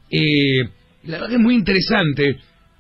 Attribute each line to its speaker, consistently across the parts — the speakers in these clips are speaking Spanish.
Speaker 1: La verdad que es muy interesante.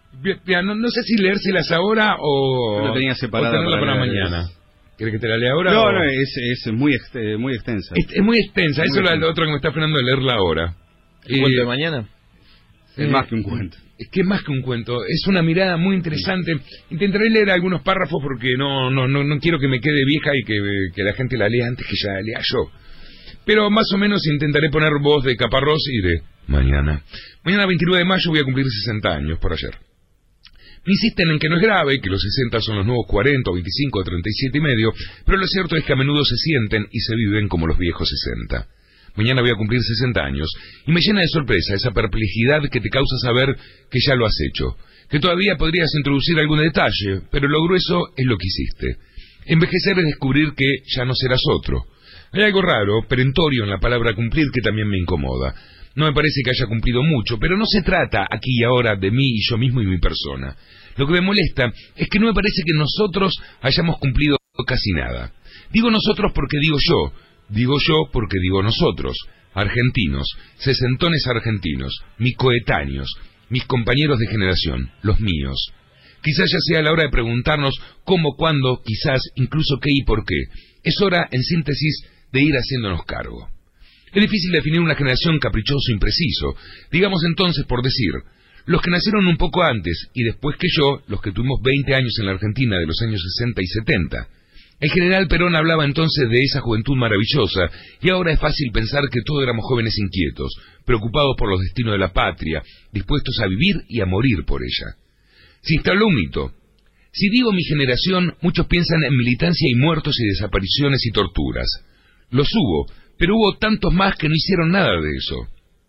Speaker 1: No sé si leérselas ahora o,
Speaker 2: lo tenía separada
Speaker 1: o tenerla para mañana. ¿Quieres que te la lea ahora?
Speaker 2: No, no, es muy extensa.
Speaker 1: Es muy extensa, eso es lo otro que me está frenando de leerla ahora.
Speaker 3: ¿El cuento de mañana?
Speaker 2: Es más que un cuento.
Speaker 1: Es que es más que un cuento, es una mirada muy interesante. Intentaré leer algunos párrafos porque no quiero que me quede vieja y que la gente la lea antes que ya la lea yo. Pero más o menos intentaré poner voz de Caparrós y de mañana. Mañana 29 de mayo voy a cumplir 60 años, por ayer. Me insisten en que no es grave, que los 60 son los nuevos 40 o 25 o 37 y medio, pero lo cierto es que a menudo se sienten y se viven como los viejos 60. Mañana voy a cumplir 60 años, y me llena de sorpresa esa perplejidad que te causa saber que ya lo has hecho, que todavía podrías introducir algún detalle, pero lo grueso es lo que hiciste. Envejecer es descubrir que ya no serás otro. Hay algo raro, perentorio en la palabra cumplir que también me incomoda. No me parece que haya cumplido mucho, pero no se trata aquí y ahora de mí y yo mismo y mi persona. Lo que me molesta es que no me parece que nosotros hayamos cumplido casi nada. Digo nosotros porque digo yo porque digo nosotros, argentinos, sesentones argentinos, mis coetáneos, mis compañeros de generación, los míos. Quizás ya sea la hora de preguntarnos cómo, cuándo, quizás, incluso qué y por qué. Es hora, en síntesis, de ir haciéndonos cargo. Es difícil definir una generación caprichoso e impreciso. Digamos entonces, por decir, los que nacieron un poco antes y después que yo, los que tuvimos 20 años en la Argentina de los años 60 y 70. El general Perón hablaba entonces de esa juventud maravillosa, y ahora es fácil pensar que todos éramos jóvenes inquietos, preocupados por los destinos de la patria, dispuestos a vivir y a morir por ella. Se instaló un mito. Si digo mi generación, muchos piensan en militancia y muertos y desapariciones y torturas. Los hubo, pero hubo tantos más que no hicieron nada de eso.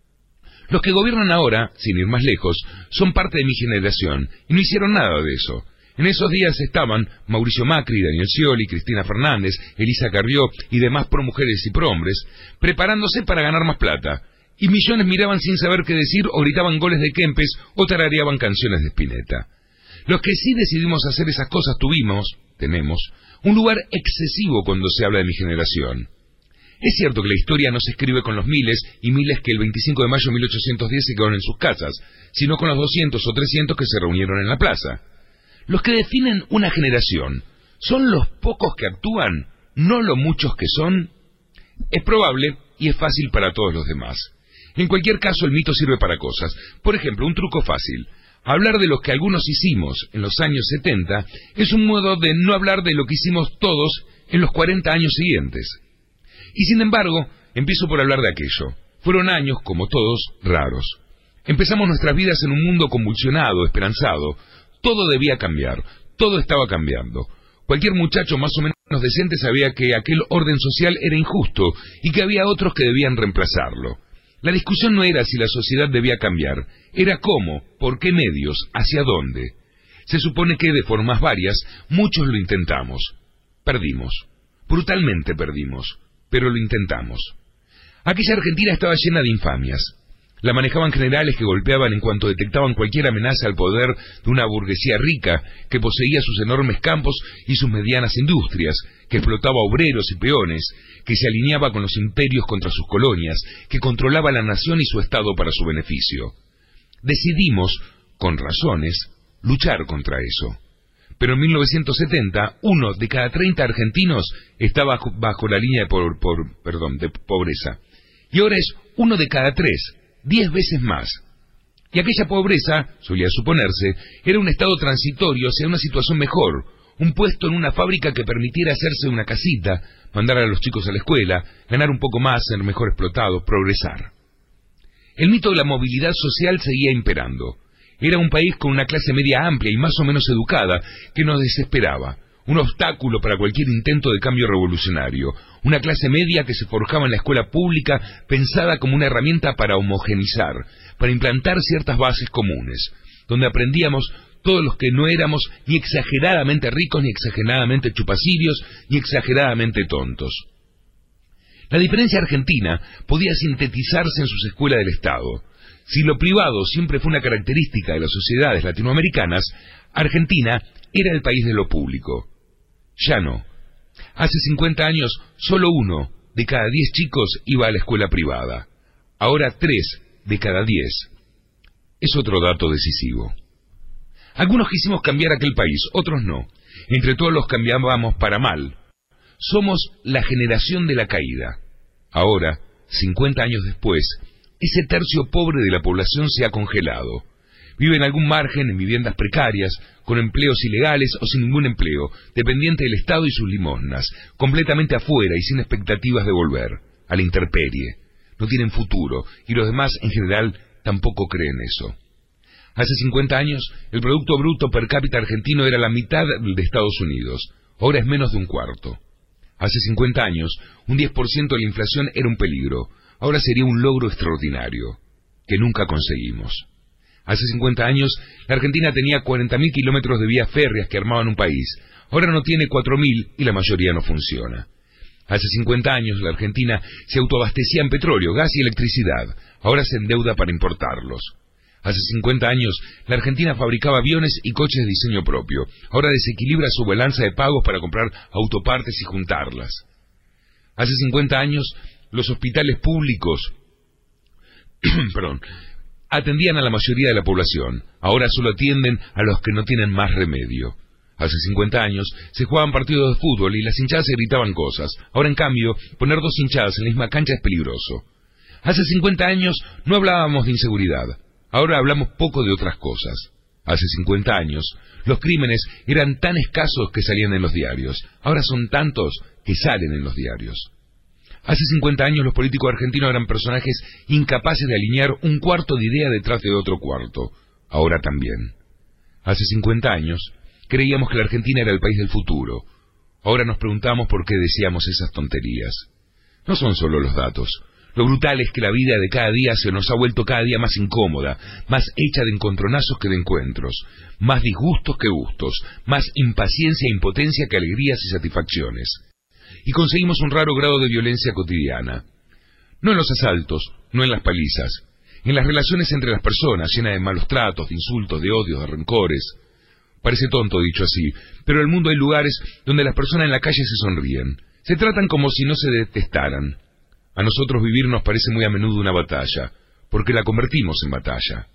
Speaker 1: Los que gobiernan ahora, sin ir más lejos, son parte de mi generación, y no hicieron nada de eso. En esos días estaban Mauricio Macri, Daniel Scioli, Cristina Fernández, Elisa Carrió y demás promujeres y prohombres, preparándose para ganar más plata, y millones miraban sin saber qué decir o gritaban goles de Kempes o tarareaban canciones de Spinetta. Los que sí decidimos hacer esas cosas tenemos, un lugar excesivo cuando se habla de mi generación. Es cierto que la historia no se escribe con los miles y miles que el 25 de mayo de 1810 se quedaron en sus casas, sino con los 200 o 300 que se reunieron en la plaza. Los que definen una generación son los pocos que actúan, no los muchos que son. Es probable y es fácil para todos los demás. En cualquier caso, el mito sirve para cosas. Por ejemplo, un truco fácil. Hablar de lo que algunos hicimos en los años 70 es un modo de no hablar de lo que hicimos todos en los 40 años siguientes. Y sin embargo, empiezo por hablar de aquello. Fueron años, como todos, raros. Empezamos nuestras vidas en un mundo convulsionado, esperanzado. Todo debía cambiar, todo estaba cambiando. Cualquier muchacho más o menos decente sabía que aquel orden social era injusto y que había otros que debían reemplazarlo. La discusión no era si la sociedad debía cambiar, era cómo, por qué medios, hacia dónde. Se supone que de formas varias, muchos lo intentamos. Perdimos, brutalmente perdimos, pero lo intentamos. Aquella Argentina estaba llena de infamias. La manejaban generales que golpeaban en cuanto detectaban cualquier amenaza al poder de una burguesía rica que poseía sus enormes campos y sus medianas industrias, que explotaba obreros y peones, que se alineaba con los imperios contra sus colonias, que controlaba la nación y su Estado para su beneficio. Decidimos, con razones, luchar contra eso. Pero en 1970, 1 de cada 30 argentinos estaba bajo la línea de pobreza. Y ahora es 1 de cada 3. 10 veces más. Y aquella pobreza, solía suponerse, era un estado transitorio hacia una situación mejor, un puesto en una fábrica que permitiera hacerse una casita, mandar a los chicos a la escuela, ganar un poco más, ser mejor explotado, progresar. El mito de la movilidad social seguía imperando. Era un país con una clase media amplia y más o menos educada que nos desesperaba, un obstáculo para cualquier intento de cambio revolucionario, una clase media que se forjaba en la escuela pública pensada como una herramienta para homogeneizar, para implantar ciertas bases comunes, donde aprendíamos todos los que no éramos ni exageradamente ricos, ni exageradamente chupacirios, ni exageradamente tontos. La diferencia argentina podía sintetizarse en sus escuelas del Estado. Si lo privado siempre fue una característica de las sociedades latinoamericanas, Argentina era el país de lo público. Ya no. Hace 50 años, solo 1 de cada 10 chicos iba a la escuela privada. Ahora 3 de cada 10. es otro dato decisivo. Algunos quisimos cambiar aquel país, otros no. Entre todos los cambiábamos para mal. Somos la generación de la caída. Ahora, 50 años después, ese tercio pobre de la población se ha congelado. Vive en algún margen, en viviendas precarias, con empleos ilegales o sin ningún empleo, dependiente del Estado y sus limosnas, completamente afuera y sin expectativas de volver, a la intemperie. No tienen futuro, y los demás, en general, tampoco creen eso. Hace 50 años, el Producto Bruto per cápita argentino era la mitad de Estados Unidos. Ahora es menos de un cuarto. Hace 50 años, un 10% de la inflación era un peligro. Ahora sería un logro extraordinario, que nunca conseguimos. Hace 50 años, la Argentina tenía 40.000 kilómetros de vías férreas que armaban un país. Ahora no tiene 4.000 y la mayoría no funciona. Hace 50 años, la Argentina se autoabastecía en petróleo, gas y electricidad. Ahora se endeuda para importarlos. Hace 50 años, la Argentina fabricaba aviones y coches de diseño propio. Ahora desequilibra su balanza de pagos para comprar autopartes y juntarlas. Hace 50 años, los hospitales públicos atendían a la mayoría de la población. Ahora solo atienden a los que no tienen más remedio. Hace 50 años se jugaban partidos de fútbol y las hinchadas se gritaban cosas. Ahora, en cambio, poner dos hinchadas en la misma cancha es peligroso. Hace 50 años no hablábamos de inseguridad. Ahora hablamos poco de otras cosas. Hace 50 años, los crímenes eran tan escasos que salían en los diarios. Ahora son tantos que salen en los diarios. Hace 50 años los políticos argentinos eran personajes incapaces de alinear un cuarto de idea detrás de otro cuarto. Ahora también. Hace 50 años creíamos que la Argentina era el país del futuro. Ahora nos preguntamos por qué decíamos esas tonterías. No son solo los datos. Lo brutal es que la vida de cada día se nos ha vuelto cada día más incómoda, más hecha de encontronazos que de encuentros, más disgustos que gustos, más impaciencia e impotencia que alegrías y satisfacciones. Y conseguimos un raro grado de violencia cotidiana. No en los asaltos, no en las palizas, en las relaciones entre las personas, llenas de malos tratos, de insultos, de odios, de rencores. Parece tonto dicho así, pero en el mundo hay lugares donde las personas en la calle se sonríen, se tratan como si no se detestaran. A nosotros vivir nos parece muy a menudo una batalla, porque la convertimos en batalla.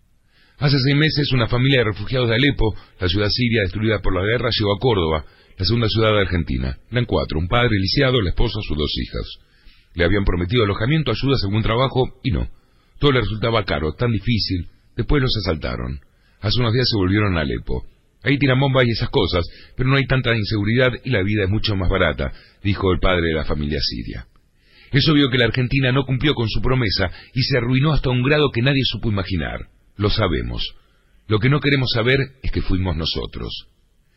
Speaker 1: Hace 6 meses una familia de refugiados de Alepo, la ciudad siria destruida por la guerra, llegó a Córdoba, la segunda ciudad de Argentina. Eran 4, un padre lisiado, la esposa, sus 2 hijas. Le habían prometido alojamiento, ayudas, algún trabajo, y no. Todo le resultaba caro, tan difícil. Después los asaltaron. Hace unos días se volvieron a Alepo. Ahí tiran bombas y esas cosas, pero no hay tanta inseguridad y la vida es mucho más barata, dijo el padre de la familia siria. Es obvio que la Argentina no cumplió con su promesa y se arruinó hasta un grado que nadie supo imaginar. Lo sabemos. Lo que no queremos saber es que fuimos nosotros.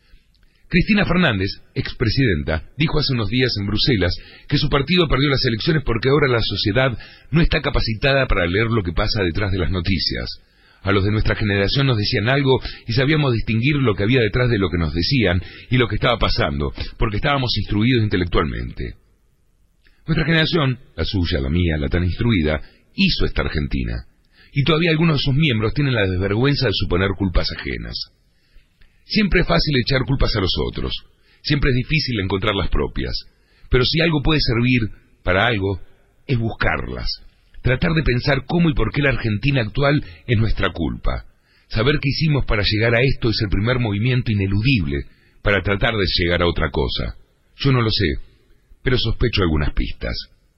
Speaker 1: Cristina Fernández, expresidenta, dijo hace unos días en Bruselas que su partido perdió las elecciones porque ahora la sociedad no está capacitada para leer lo que pasa detrás de las noticias. A los de nuestra generación nos decían algo y sabíamos distinguir lo que había detrás de lo que nos decían y lo que estaba pasando, porque estábamos instruidos intelectualmente. Nuestra generación, la suya, la mía, la tan instruida, hizo esta Argentina. Y todavía algunos de sus miembros tienen la desvergüenza de suponer culpas ajenas. Siempre es fácil echar culpas a los otros. Siempre es difícil encontrar las propias. Pero si algo puede servir para algo, es buscarlas. Tratar de pensar cómo y por qué la Argentina actual es nuestra culpa. Saber qué hicimos para llegar a esto es el primer movimiento ineludible para tratar de llegar a otra cosa. Yo no lo sé, pero sospecho algunas pistas.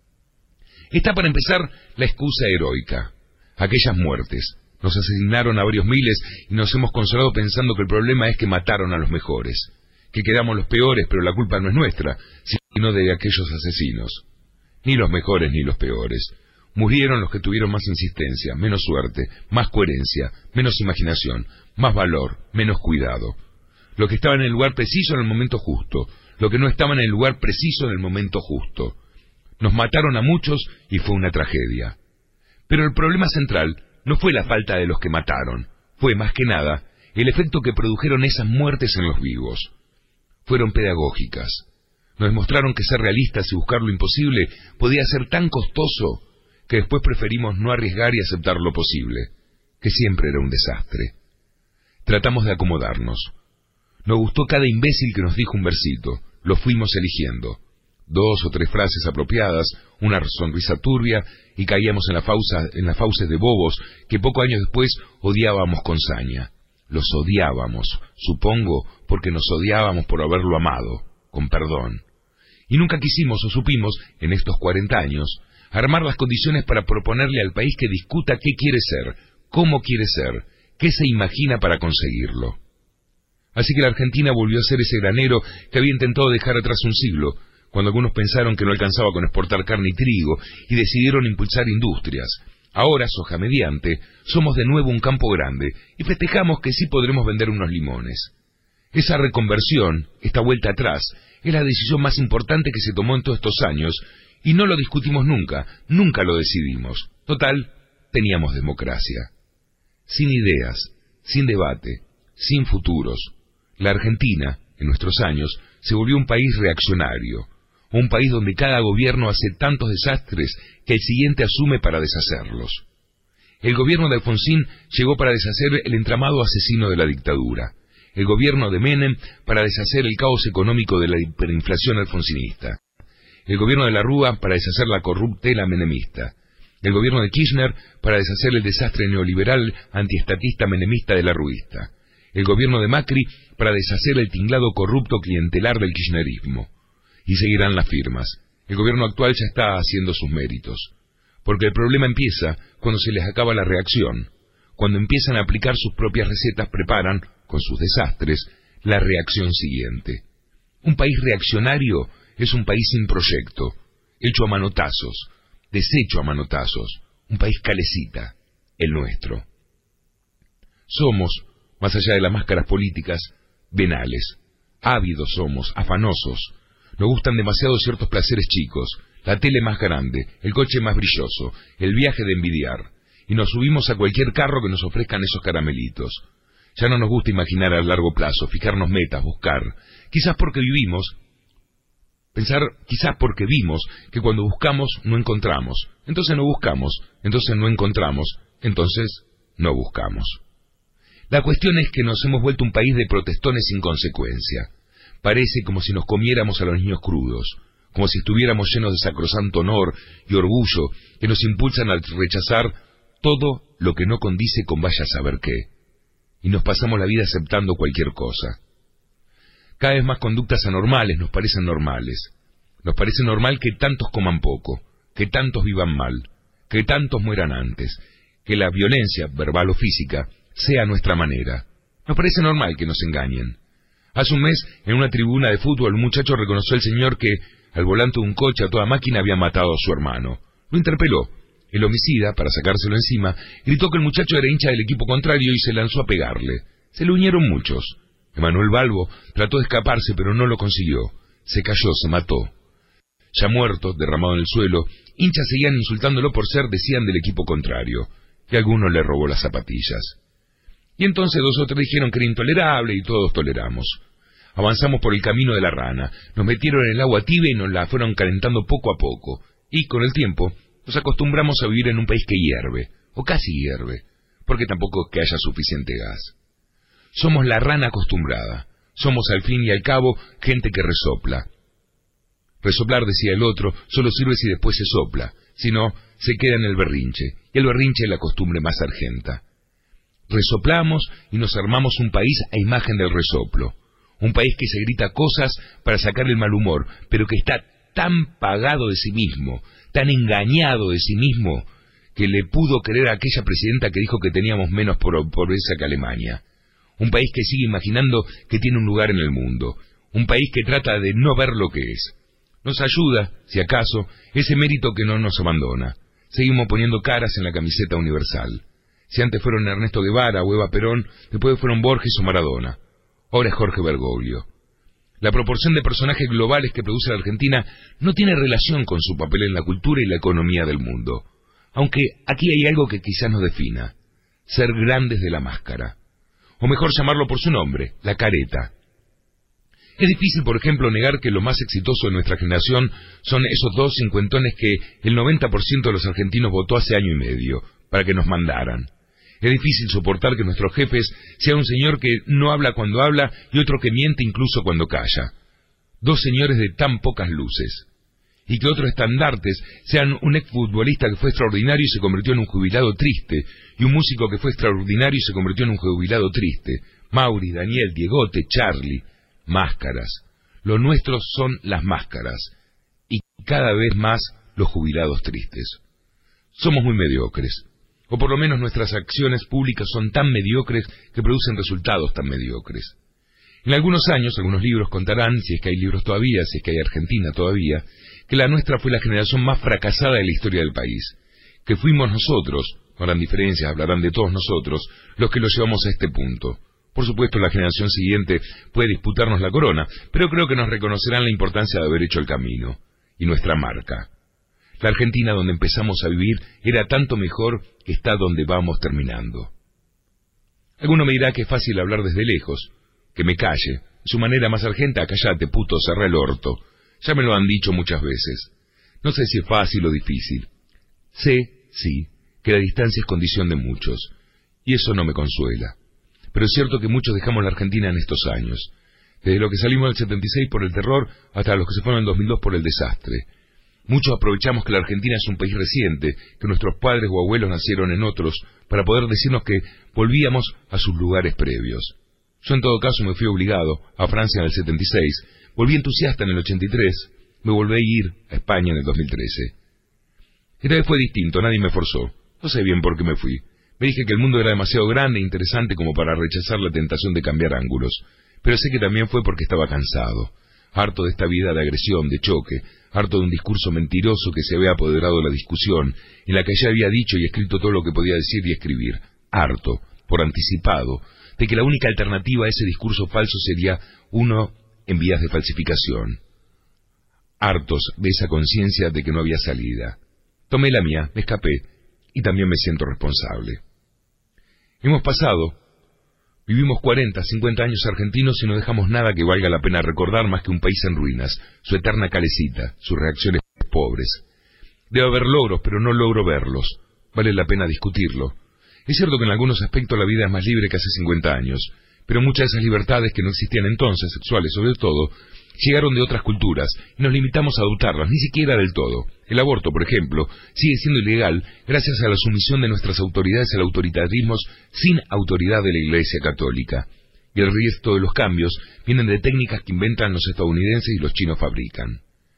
Speaker 1: Está para empezar la excusa heroica. Aquellas muertes. Nos asesinaron a varios miles y nos hemos consolado pensando que el problema es que mataron a los mejores. Que quedamos los peores, pero la culpa no es nuestra, sino de aquellos asesinos. Ni los mejores ni los peores. Murieron los que tuvieron más insistencia, menos suerte, más coherencia, menos imaginación, más valor, menos cuidado. Los que estaban en el lugar preciso en el momento justo, los que no estaban en el lugar preciso en el momento justo. Nos mataron a muchos y fue una tragedia. Pero el problema central no fue la falta de los que mataron, fue más que nada el efecto que produjeron esas muertes en los vivos. Fueron pedagógicas. Nos demostraron que ser realistas y buscar lo imposible podía ser tan costoso que después preferimos no arriesgar y aceptar lo posible, que siempre era un desastre. Tratamos de acomodarnos. Nos gustó cada imbécil que nos dijo un versito, lo fuimos eligiendo. 2 o 3 frases apropiadas, una sonrisa turbia, y caíamos en las fauces de bobos que pocos años después odiábamos con saña. Los odiábamos, supongo, porque nos odiábamos por haberlo amado, con perdón. Y nunca quisimos o supimos, en estos 40 años, armar las condiciones para proponerle al país que discuta qué quiere ser, cómo quiere ser, qué se imagina para conseguirlo. Así que la Argentina volvió a ser ese granero que había intentado dejar atrás un siglo, cuando algunos pensaron que no alcanzaba con exportar carne y trigo, y decidieron impulsar industrias. Ahora, soja mediante, somos de nuevo un campo grande, y festejamos que sí podremos vender unos limones. Esa reconversión, esta vuelta atrás, es la decisión más importante que se tomó en todos estos años, y no lo discutimos nunca, nunca lo decidimos. Total, teníamos democracia. Sin ideas, sin debate, sin futuros, la Argentina, en nuestros años, se volvió un país reaccionario, un país donde cada gobierno hace tantos desastres que el siguiente asume para deshacerlos. El gobierno de Alfonsín llegó para deshacer el entramado asesino de la dictadura. El gobierno de Menem para deshacer el caos económico de la hiperinflación alfonsinista. El gobierno de la Rúa para deshacer la corruptela menemista. El gobierno de Kirchner para deshacer el desastre neoliberal antiestatista menemista de la Ruista. El gobierno de Macri para deshacer el tinglado corrupto clientelar del kirchnerismo. Y seguirán las firmas. El gobierno actual ya está haciendo sus méritos. Porque el problema empieza cuando se les acaba la reacción. Cuando empiezan a aplicar sus propias recetas, preparan, con sus desastres, la reacción siguiente. Un país reaccionario es un país sin proyecto, hecho a manotazos, deshecho a manotazos, un país calecita, el nuestro. Somos, más allá de las máscaras políticas, venales. Ávidos somos, afanosos. Nos gustan demasiado ciertos placeres chicos, la tele más grande, el coche más brilloso, el viaje de envidiar, y nos subimos a cualquier carro que nos ofrezcan esos caramelitos. Ya no nos gusta imaginar a largo plazo, fijarnos metas, buscar, quizás porque vimos que cuando buscamos no encontramos, entonces no buscamos, entonces no encontramos, entonces no buscamos. La cuestión es que nos hemos vuelto un país de protestones sin consecuencia. Parece como si nos comiéramos a los niños crudos, como si estuviéramos llenos de sacrosanto honor y orgullo que nos impulsan a rechazar todo lo que no condice con vaya a saber qué. Y nos pasamos la vida aceptando cualquier cosa. Cada vez más conductas anormales nos parecen normales. Nos parece normal que tantos coman poco, que tantos vivan mal, que tantos mueran antes, que la violencia, verbal o física, sea nuestra manera. Nos parece normal que nos engañen. Hace un mes, en una tribuna de fútbol, un muchacho reconoció al señor que, al volante de un coche a toda máquina, había matado a su hermano. Lo interpeló. El homicida, para sacárselo encima, gritó que el muchacho era hincha del equipo contrario y se lanzó a pegarle. Se le unieron muchos. Emanuel Balbo trató de escaparse, pero no lo consiguió. Se cayó, se mató. Ya muerto, derramado en el suelo, hinchas seguían insultándolo por ser, decían, del equipo contrario, que alguno le robó las zapatillas. Y entonces 2 o 3 dijeron que era intolerable y todos toleramos. Avanzamos por el camino de la rana, nos metieron en el agua tibia y nos la fueron calentando poco a poco, y con el tiempo nos acostumbramos a vivir en un país que hierve, o casi hierve, porque tampoco es que haya suficiente gas. Somos la rana acostumbrada, somos al fin y al cabo gente que resopla. Resoplar, decía el otro, solo sirve si después se sopla, si no, se queda en el berrinche, y el berrinche es la costumbre más argenta. Resoplamos y nos armamos un país a imagen del resoplo, un país que se grita cosas para sacar el mal humor, pero que está tan pagado de sí mismo, tan engañado de sí mismo, que le pudo creer a aquella presidenta que dijo que teníamos menos pobreza que Alemania. Un país que sigue imaginando que tiene un lugar en el mundo, un país que trata de no ver lo que es. Nos ayuda, si acaso, ese mérito que no nos abandona. Seguimos poniendo caras en la camiseta universal. Si antes fueron Ernesto Guevara o Eva Perón, después fueron Borges o Maradona. Ahora es Jorge Bergoglio. La proporción de personajes globales que produce la Argentina no tiene relación con su papel en la cultura y la economía del mundo. Aunque aquí hay algo que quizás nos defina. Ser grandes de la máscara. O mejor llamarlo por su nombre, la careta. Es difícil, por ejemplo, negar que lo más exitoso de nuestra generación son esos 2 cincuentones que el 90% de los argentinos votó hace año y medio, para que nos mandaran. Es difícil soportar que nuestros jefes sea un señor que no habla cuando habla y otro que miente incluso cuando calla. 2 señores de tan pocas luces. y que otros estandartes sean un exfutbolista que fue extraordinario y se convirtió en un jubilado triste, y un músico que fue extraordinario y se convirtió en un jubilado triste. Mauri, Daniel, Diegote, Charlie. Máscaras. Lo nuestro son las máscaras, y cada vez más los jubilados tristes. Somos muy mediocres, o por lo menos nuestras acciones públicas son tan mediocres que producen resultados tan mediocres. En algunos años, algunos libros contarán, si es que hay libros todavía, si es que hay Argentina todavía, que la nuestra fue la generación más fracasada de la historia del país, que fuimos nosotros, no harán diferencias, hablarán de todos nosotros, los que lo llevamos a este punto. Por supuesto, la generación siguiente puede disputarnos la corona, pero creo que nos reconocerán la importancia de haber hecho el camino, y nuestra marca. La Argentina donde empezamos a vivir era tanto mejor que está donde vamos terminando. Alguno me dirá que es fácil hablar desde lejos, que me calle, su manera más argenta, callate, puto, cerrá el orto. Ya me lo han dicho muchas veces. No sé si es fácil o difícil. Sé, sí, que la distancia es condición de muchos, y eso no me consuela. Pero es cierto que muchos dejamos la Argentina en estos años, desde lo que salimos del 76 por el terror hasta los que se fueron en 2002 por el desastre. Muchos aprovechamos que la Argentina es un país reciente, que nuestros padres o abuelos nacieron en otros, para poder decirnos que volvíamos a sus lugares previos. Yo en todo caso me fui obligado a Francia en el 76, volví entusiasta en el 83, me volví a ir a España en el 2013. Esta vez fue distinto, nadie me forzó. No sé bien por qué me fui. Me dije que el mundo era demasiado grande e interesante como para rechazar la tentación de cambiar ángulos, pero sé que también fue porque estaba cansado, harto de esta vida de agresión, de choque, harto de un discurso mentiroso que se había apoderado de la discusión, en la que ya había dicho y escrito todo lo que podía decir y escribir, harto, por anticipado, de que la única alternativa a ese discurso falso sería uno en vías de falsificación. Hartos de esa conciencia de que no había salida. Tomé la mía, me escapé, y también me siento responsable. Vivimos 40, 50 años argentinos y no dejamos nada que valga la pena recordar más que un país en ruinas, su eterna calecita, sus reacciones pobres. Debe haber logros, pero no logro verlos. Vale la pena discutirlo. Es cierto que en algunos aspectos la vida es más libre que hace 50 años, pero muchas de esas libertades que no existían entonces, sexuales sobre todo, llegaron de otras culturas y nos limitamos a adoptarlas, ni siquiera del todo. El aborto, por ejemplo, sigue siendo ilegal gracias a la sumisión de nuestras autoridades al autoritarismo sin autoridad de la Iglesia Católica. Y el resto de los cambios vienen de técnicas que inventan los estadounidenses y los chinos fabrican.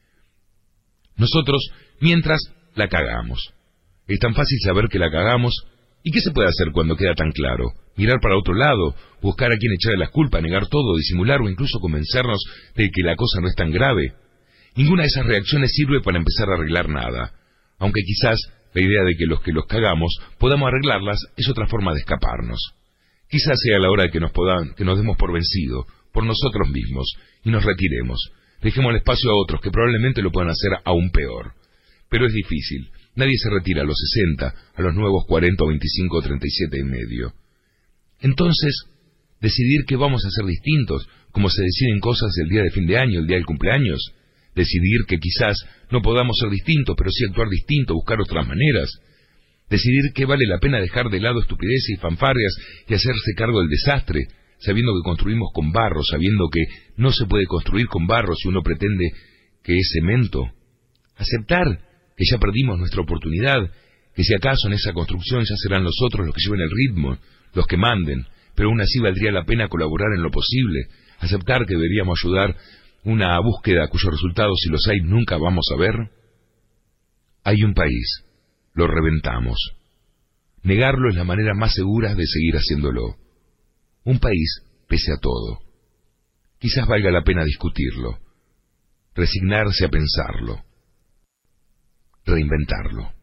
Speaker 1: Nosotros, mientras, la cagamos. Es tan fácil saber que la cagamos. ¿Y qué se puede hacer cuando queda tan claro? Mirar para otro lado, buscar a quien echarle las culpas, negar todo, disimular o incluso convencernos de que la cosa no es tan grave. Ninguna de esas reacciones sirve para empezar a arreglar nada, aunque quizás la idea de que los cagamos podamos arreglarlas es otra forma de escaparnos. Quizás sea la hora de que nos demos por vencido, por nosotros mismos, y nos retiremos. Dejemos el espacio a otros que probablemente lo puedan hacer aún peor. Pero es difícil. Nadie se retira a los 60, a los nuevos 40 o 25 o 37 y medio. Entonces, decidir que vamos a ser distintos, como se deciden cosas el día de fin de año, el día del cumpleaños. Decidir que quizás no podamos ser distintos, pero sí actuar distinto, buscar otras maneras. Decidir que vale la pena dejar de lado estupideces y fanfarrias y hacerse cargo del desastre, sabiendo que construimos con barro, sabiendo que no se puede construir con barro si uno pretende que es cemento. Aceptar que ya perdimos nuestra oportunidad, que si acaso en esa construcción ya serán los otros los que lleven el ritmo, los que manden, pero aún así valdría la pena colaborar en lo posible, aceptar que deberíamos ayudar una búsqueda cuyos resultados, si los hay, nunca vamos a ver. Hay un país, lo reventamos. Negarlo es la manera más segura de seguir haciéndolo. Un país pese a todo. Quizás valga la pena discutirlo, resignarse a pensarlo, reinventarlo.